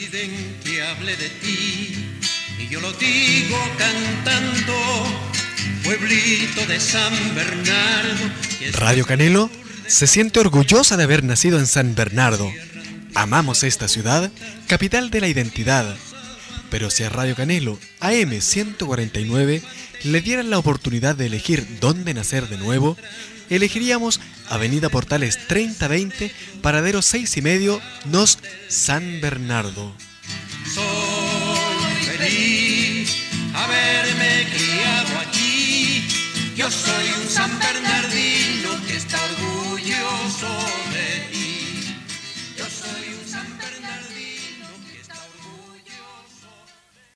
piden que hable de ti y yo lo digo cantando, pueblito de San Bernardo. Radio Canelo se siente orgullosa de haber nacido en San Bernardo. Amamos esta ciudad, capital de la identidad. Pero si a Radio Canelo AM 149 le dieran la oportunidad de elegir dónde nacer de nuevo, elegiríamos Avenida Portales 3020, paradero 6,5, Nos San Bernardo. Soy feliz haberme criado aquí, yo soy un San Bernardo.